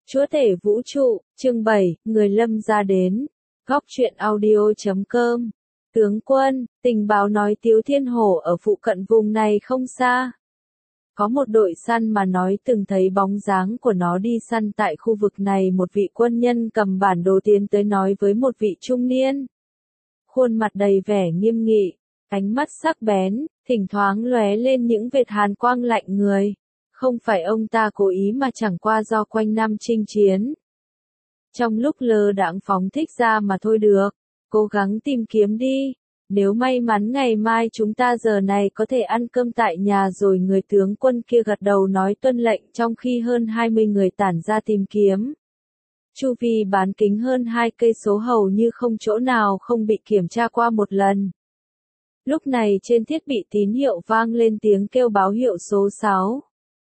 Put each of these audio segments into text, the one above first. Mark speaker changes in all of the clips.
Speaker 1: Chúa tể vũ trụ, chương 7, người Lâm gia đến. Góc truyện audio.com. Tướng quân, tình báo nói Tiếu Thiên Hổ ở phụ cận vùng này không xa. Có một đội săn mà nói từng thấy bóng dáng của nó đi săn tại khu vực này. Một vị quân nhân cầm bản đồ tiến tới nói với một vị trung niên. Khuôn mặt đầy vẻ nghiêm nghị, ánh mắt sắc bén, thỉnh thoảng lóe lên những vệt hàn quang lạnh người. Không phải ông ta cố ý mà chẳng qua do quanh năm chinh chiến. Trong lúc lơ đãng phóng thích ra mà thôi được, cố gắng tìm kiếm đi. Nếu may mắn ngày mai chúng ta giờ này có thể ăn cơm tại nhà rồi. Người tướng quân kia gật đầu nói tuân lệnh trong khi hơn 20 người tản ra tìm kiếm. Chu vi bán kính hơn 2 cây số hầu như không chỗ nào không bị kiểm tra qua một lần. Lúc này trên thiết bị tín hiệu vang lên tiếng kêu báo hiệu số 6.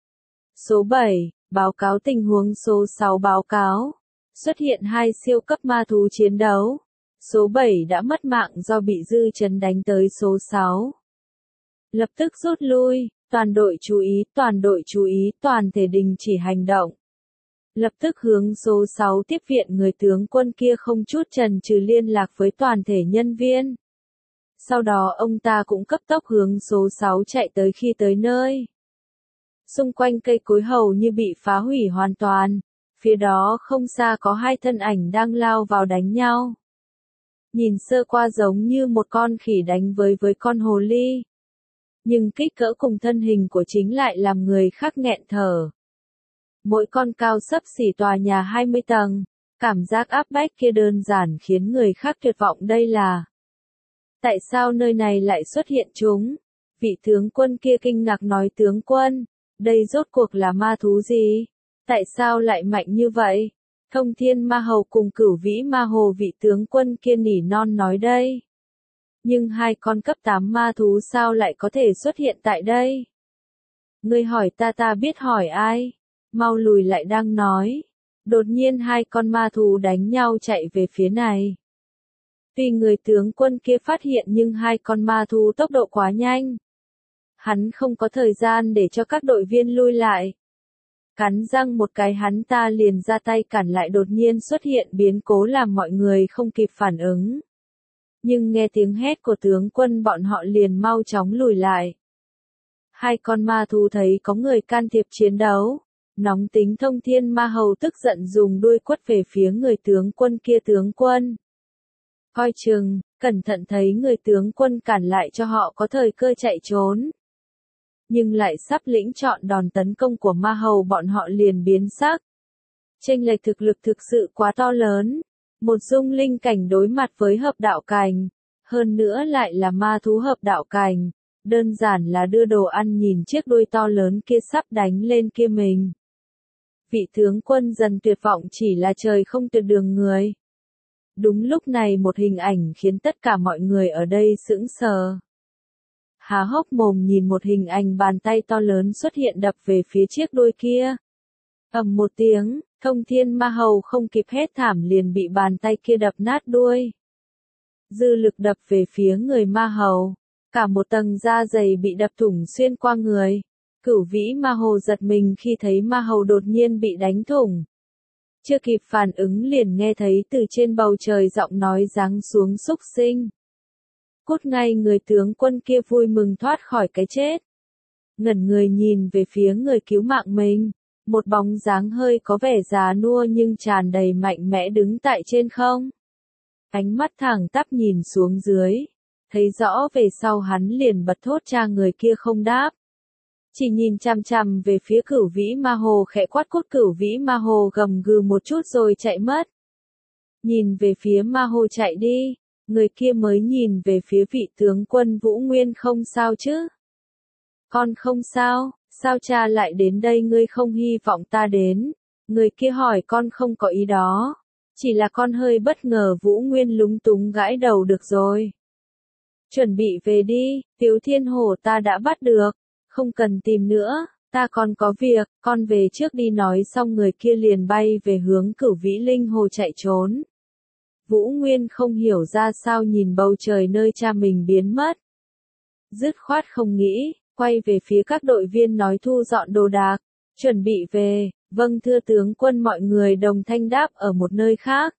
Speaker 1: Số 7, báo cáo tình huống. Số 6 báo cáo. Xuất hiện 2 siêu cấp ma thú chiến đấu. Số 7 đã mất mạng do bị dư chấn đánh tới số 6. Lập tức rút lui, toàn đội chú ý, toàn thể đình chỉ hành động. Lập tức hướng số 6 tiếp viện. Người tướng quân kia không chút chần chừ liên lạc với toàn thể nhân viên. Sau đó ông ta cũng cấp tốc hướng số 6 chạy tới. Khi tới nơi, xung quanh cây cối hầu như bị phá hủy hoàn toàn. Phía đó không xa có 2 thân ảnh đang lao vào đánh nhau. Nhìn sơ qua giống như một con khỉ đánh với con hồ ly. Nhưng kích cỡ cùng thân hình của chính lại làm người khác nghẹn thở. Mỗi con cao xấp xỉ tòa nhà 20 tầng. Cảm giác áp bách kia đơn giản khiến người khác tuyệt vọng. Đây là... Tại sao nơi này lại xuất hiện chúng? Vị tướng quân kia kinh ngạc nói, tướng quân, đây rốt cuộc là ma thú gì? Tại sao lại mạnh như vậy? Thông Thiên Ma Hầu cùng Cửu Vĩ Ma Hồ. Vị tướng quân kia nỉ non nói đây. Nhưng 2 con cấp 8 ma thú sao lại có thể xuất hiện tại đây? Ngươi hỏi ta biết hỏi ai? Mau lùi lại đang nói. Đột nhiên 2 con ma thú đánh nhau chạy về phía này. Tuy người tướng quân kia phát hiện nhưng 2 con ma thú tốc độ quá nhanh. Hắn không có thời gian để cho các đội viên lui lại. Cắn răng một cái hắn ta liền ra tay cản lại. Đột nhiên xuất hiện biến cố làm mọi người không kịp phản ứng. Nhưng nghe tiếng hét của tướng quân bọn họ liền mau chóng lùi lại. 2 con ma thú thấy có người can thiệp chiến đấu. Nóng tính. Thông Thiên Ma Hầu tức giận dùng đuôi quất về phía người tướng quân kia. Tướng quân, coi chừng, cẩn thận. Thấy người tướng quân cản lại cho họ có thời cơ chạy trốn. Nhưng lại sắp lĩnh chọn đòn tấn công của ma hầu bọn họ liền biến sắc. Chênh lệch thực lực thực sự quá to lớn. Một dung linh cảnh đối mặt với hợp đạo cảnh. Hơn nữa lại là ma thú hợp đạo cảnh. Đơn giản là đưa đồ ăn. Nhìn chiếc đuôi to lớn kia sắp đánh lên kia mình. Vị tướng quân dần tuyệt vọng, chỉ là trời không tuyệt đường người. Đúng lúc này một hình ảnh khiến tất cả mọi người ở đây sững sờ. Há hốc mồm nhìn một hình ảnh bàn tay to lớn xuất hiện đập về phía chiếc đuôi kia. Ầm một tiếng, Thông Thiên Ma Hầu không kịp hét thảm liền bị bàn tay kia đập nát đuôi. Dư lực đập về phía người ma hầu. Cả một tầng da dày bị đập thủng xuyên qua người. Cửu Vĩ Ma Hồ giật mình khi thấy ma hầu đột nhiên bị đánh thủng. Chưa kịp phản ứng liền nghe thấy từ trên bầu trời giọng nói giáng xuống, xúc sinh. Cút ngay. Người tướng quân kia vui mừng thoát khỏi cái chết. Ngẩn người nhìn về phía người cứu mạng mình. Một bóng dáng hơi có vẻ già nua nhưng tràn đầy mạnh mẽ đứng tại trên không. Ánh mắt thẳng tắp nhìn xuống dưới. Thấy rõ về sau hắn liền bật thốt cha. Người kia không đáp. Chỉ nhìn chằm chằm về phía Cửu Vĩ Ma Hồ khẽ quát, cút. Cửu Vĩ Ma Hồ gầm gừ một chút rồi chạy mất. Nhìn về phía ma hồ chạy đi. Người kia mới nhìn về phía vị tướng quân Vũ Nguyên. Không sao chứ? Con không sao, sao cha lại đến đây? Ngươi không hy vọng ta đến? Người kia hỏi. Con không có ý đó. Chỉ là con hơi bất ngờ. Vũ Nguyên lúng túng gãi đầu. Được rồi. Chuẩn bị về đi, Tiếu Thiên Hổ ta đã bắt được. Không cần tìm nữa, ta còn có việc, con về trước đi. Nói xong người kia liền bay về hướng Cửu Vĩ Linh Hồ chạy trốn. Vũ Nguyên không hiểu ra sao nhìn bầu trời nơi cha mình biến mất. Dứt khoát không nghĩ, quay về phía các đội viên nói thu dọn đồ đạc, chuẩn bị về. Vâng thưa tướng quân, mọi người đồng thanh đáp ở một nơi khác.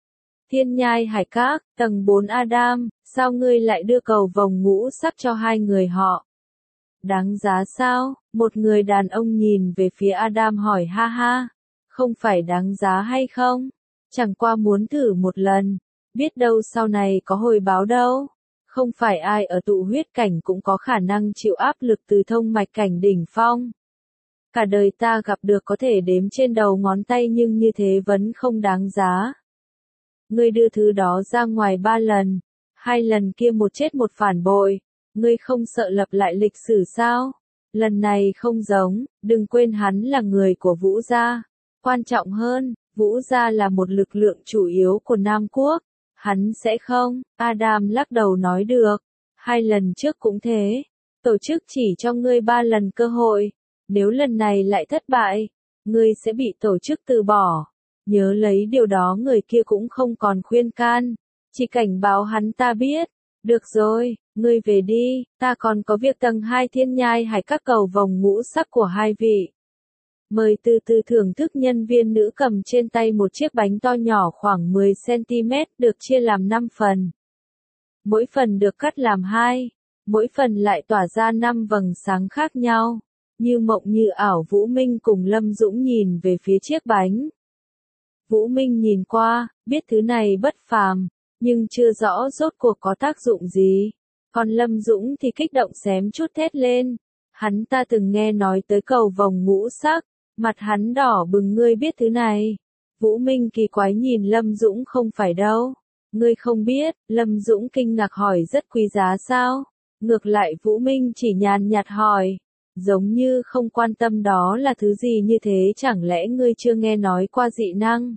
Speaker 1: Thiên Nhai Hải Các, tầng 4 Adam, sao ngươi lại đưa cầu vồng ngũ sắc cho hai người họ? Đáng giá sao? Một người đàn ông nhìn về phía Adam hỏi. Ha ha, không phải đáng giá hay không? Chẳng qua muốn thử một lần, biết đâu sau này có hồi báo đâu. Không phải ai ở tụ huyết cảnh cũng có khả năng chịu áp lực từ thông mạch cảnh đỉnh phong. Cả đời ta gặp được có thể đếm trên đầu ngón tay, nhưng như thế vẫn không đáng giá. Ngươi đưa thứ đó ra ngoài 3 lần, 2 lần kia một chết một phản bội, ngươi không sợ lập lại lịch sử sao? Lần này không giống, đừng quên hắn là người của Vũ gia. Quan trọng hơn, Vũ gia là một lực lượng chủ yếu của Nam Quốc. Hắn sẽ không. Adam lắc đầu nói được. 2 lần trước cũng thế. Tổ chức chỉ cho ngươi 3 lần cơ hội. Nếu lần này lại thất bại, ngươi sẽ bị tổ chức từ bỏ. Nhớ lấy điều đó. Người kia cũng không còn khuyên can, chỉ cảnh báo hắn ta biết. Được rồi, ngươi về đi, ta còn có việc tầng 2 Thiên Nhai Hải Các cầu vồng ngũ sắc của hai vị. Mời từ từ thưởng thức. Nhân viên nữ cầm trên tay một chiếc bánh to nhỏ khoảng 10 cm được chia làm 5 phần. Mỗi phần được cắt làm 2, mỗi phần lại tỏa ra 5 vầng sáng khác nhau. Như mộng như ảo, Vũ Minh cùng Lâm Dũng nhìn về phía chiếc bánh. Vũ Minh nhìn qua, biết thứ này bất phàm, nhưng chưa rõ rốt cuộc có tác dụng gì. Còn Lâm Dũng thì kích động xém chút thét lên. Hắn ta từng nghe nói tới cầu vồng ngũ sắc, mặt hắn đỏ bừng. Ngươi biết thứ này? Vũ Minh kỳ quái nhìn Lâm Dũng. Không phải đâu. Ngươi không biết? Lâm Dũng kinh ngạc hỏi. Rất quý giá sao? Ngược lại Vũ Minh chỉ nhàn nhạt hỏi, giống như không quan tâm đó là thứ gì. Như thế chẳng lẽ ngươi chưa nghe nói qua dị năng?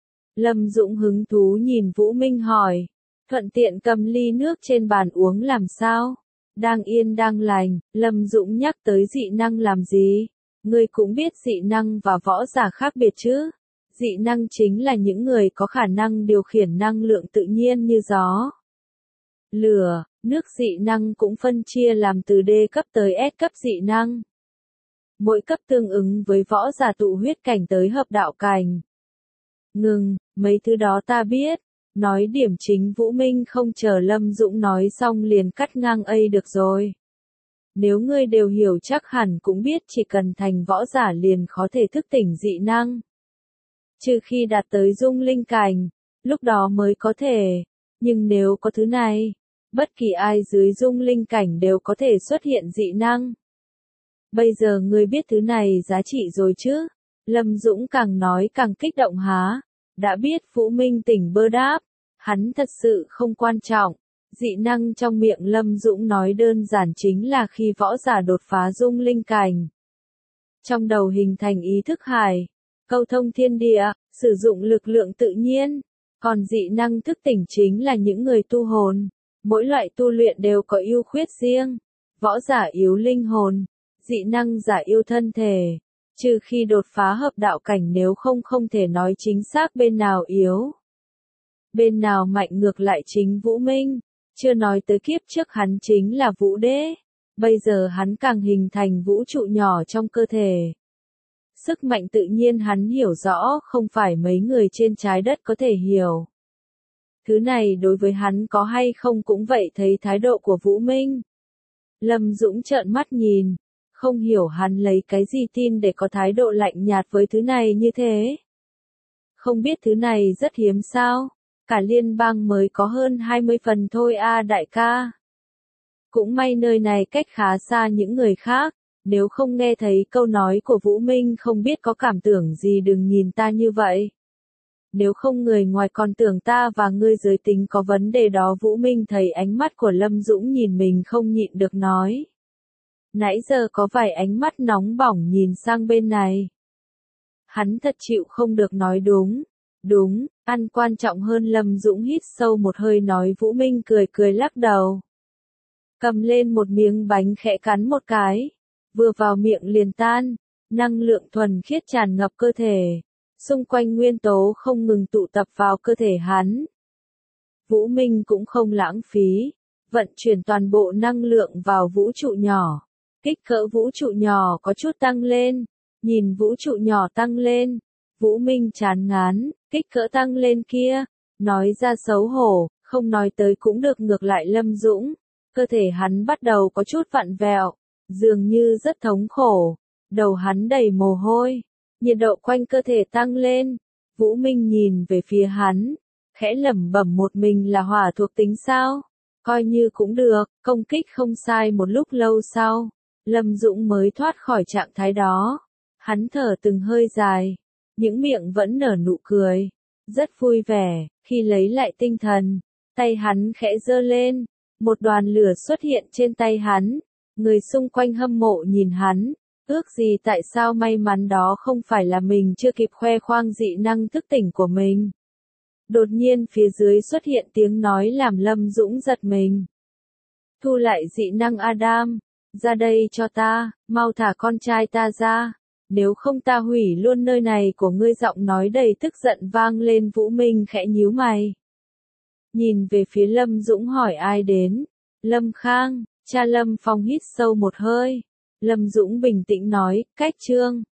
Speaker 1: Lâm Dũng hứng thú nhìn Vũ Minh hỏi, thuận tiện cầm ly nước trên bàn uống làm sao? Đang yên đang lành, Lâm Dũng nhắc tới dị năng làm gì? Ngươi cũng biết dị năng và võ giả khác biệt chứ? Dị năng chính là những người có khả năng điều khiển năng lượng tự nhiên như gió, lửa, nước. Dị năng cũng phân chia làm từ D cấp tới S cấp dị năng. Mỗi cấp tương ứng với võ giả tụ huyết cảnh tới hợp đạo cảnh. Ngừng, mấy thứ đó ta biết. Nói điểm chính. Vũ Minh không chờ Lâm Dũng nói xong liền cắt ngang. Được rồi. Nếu ngươi đều hiểu chắc hẳn cũng biết chỉ cần thành võ giả liền có thể thức tỉnh dị năng. Trừ khi đạt tới dung linh cảnh, lúc đó mới có thể. Nhưng nếu có thứ này, bất kỳ ai dưới dung linh cảnh đều có thể xuất hiện dị năng. Bây giờ ngươi biết thứ này giá trị rồi chứ? Lâm Dũng càng nói càng kích động. Há? Đã biết. Vũ Minh tỉnh bơ đáp. Hắn thật sự không quan trọng. Dị năng trong miệng Lâm Dũng nói đơn giản chính là khi võ giả đột phá dung linh cảnh, trong đầu hình thành ý thức hải, câu thông thiên địa, sử dụng lực lượng tự nhiên. Còn dị năng thức tỉnh chính là những người tu hồn. Mỗi loại tu luyện đều có ưu khuyết riêng. Võ giả yếu linh hồn, dị năng giả yêu thân thể. Trừ khi đột phá hợp đạo cảnh, nếu không thể nói chính xác bên nào yếu, bên nào mạnh. Ngược lại chính Vũ Minh, chưa nói tới kiếp trước hắn chính là Vũ Đế. Bây giờ hắn càng hình thành vũ trụ nhỏ trong cơ thể. Sức mạnh tự nhiên hắn hiểu rõ, không phải mấy người trên trái đất có thể hiểu. Thứ này đối với hắn có hay không cũng vậy. Thấy thái độ của Vũ Minh, Lâm Dũng trợn mắt nhìn, không hiểu hắn lấy cái gì tin để có thái độ lạnh nhạt với thứ này như thế. Không biết thứ này rất hiếm sao? Cả liên bang mới có hơn 20 phần thôi đại ca. Cũng may nơi này cách khá xa những người khác. Nếu không nghe thấy câu nói của Vũ Minh không biết có cảm tưởng gì. Đừng nhìn ta như vậy. Nếu không người ngoài còn tưởng ta và ngươi giới tính có vấn đề đó. Vũ Minh thấy ánh mắt của Lâm Dũng nhìn mình không nhịn được nói. Nãy giờ có vài ánh mắt nóng bỏng nhìn sang bên này. Hắn thật chịu không được nói đúng. Đúng, ăn quan trọng hơn. Lâm Dũng hít sâu một hơi nói. Vũ Minh cười cười lắc đầu. Cầm lên một miếng bánh khẽ cắn một cái. Vừa vào miệng liền tan. Năng lượng thuần khiết tràn ngập cơ thể. Xung quanh nguyên tố không ngừng tụ tập vào cơ thể hắn. Vũ Minh cũng không lãng phí. Vận chuyển toàn bộ năng lượng vào vũ trụ nhỏ. Kích cỡ vũ trụ nhỏ có chút tăng lên. Nhìn vũ trụ nhỏ tăng lên, Vũ Minh chán ngán, kích cỡ tăng lên kia, nói ra xấu hổ, không nói tới cũng được. Ngược lại Lâm Dũng, cơ thể hắn bắt đầu có chút vặn vẹo, dường như rất thống khổ, đầu hắn đầy mồ hôi, nhiệt độ quanh cơ thể tăng lên. Vũ Minh nhìn về phía hắn, khẽ lẩm bẩm, một mình là hỏa thuộc tính sao? Coi như cũng được, công kích không sai. Một lúc lâu sau, Lâm Dũng mới thoát khỏi trạng thái đó. Hắn thở từng hơi dài, những miệng vẫn nở nụ cười, rất vui vẻ. Khi lấy lại tinh thần, tay hắn khẽ giơ lên, một đoàn lửa xuất hiện trên tay hắn. Người xung quanh hâm mộ nhìn hắn, ước gì tại sao may mắn đó không phải là mình chưa kịp khoe khoang dị năng thức tỉnh của mình. Đột nhiên phía dưới xuất hiện tiếng nói làm Lâm Dũng giật mình. Thu lại dị năng Adam, ra đây cho ta, mau thả con trai ta ra, nếu không ta hủy luôn nơi này của ngươi. Giọng nói đầy tức giận vang lên. Vũ Minh khẽ nhíu mày, nhìn về phía Lâm Dũng hỏi ai đến. Lâm Khang. Cha Lâm Phong hít sâu một hơi. Lâm Dũng bình tĩnh nói, cách Trương.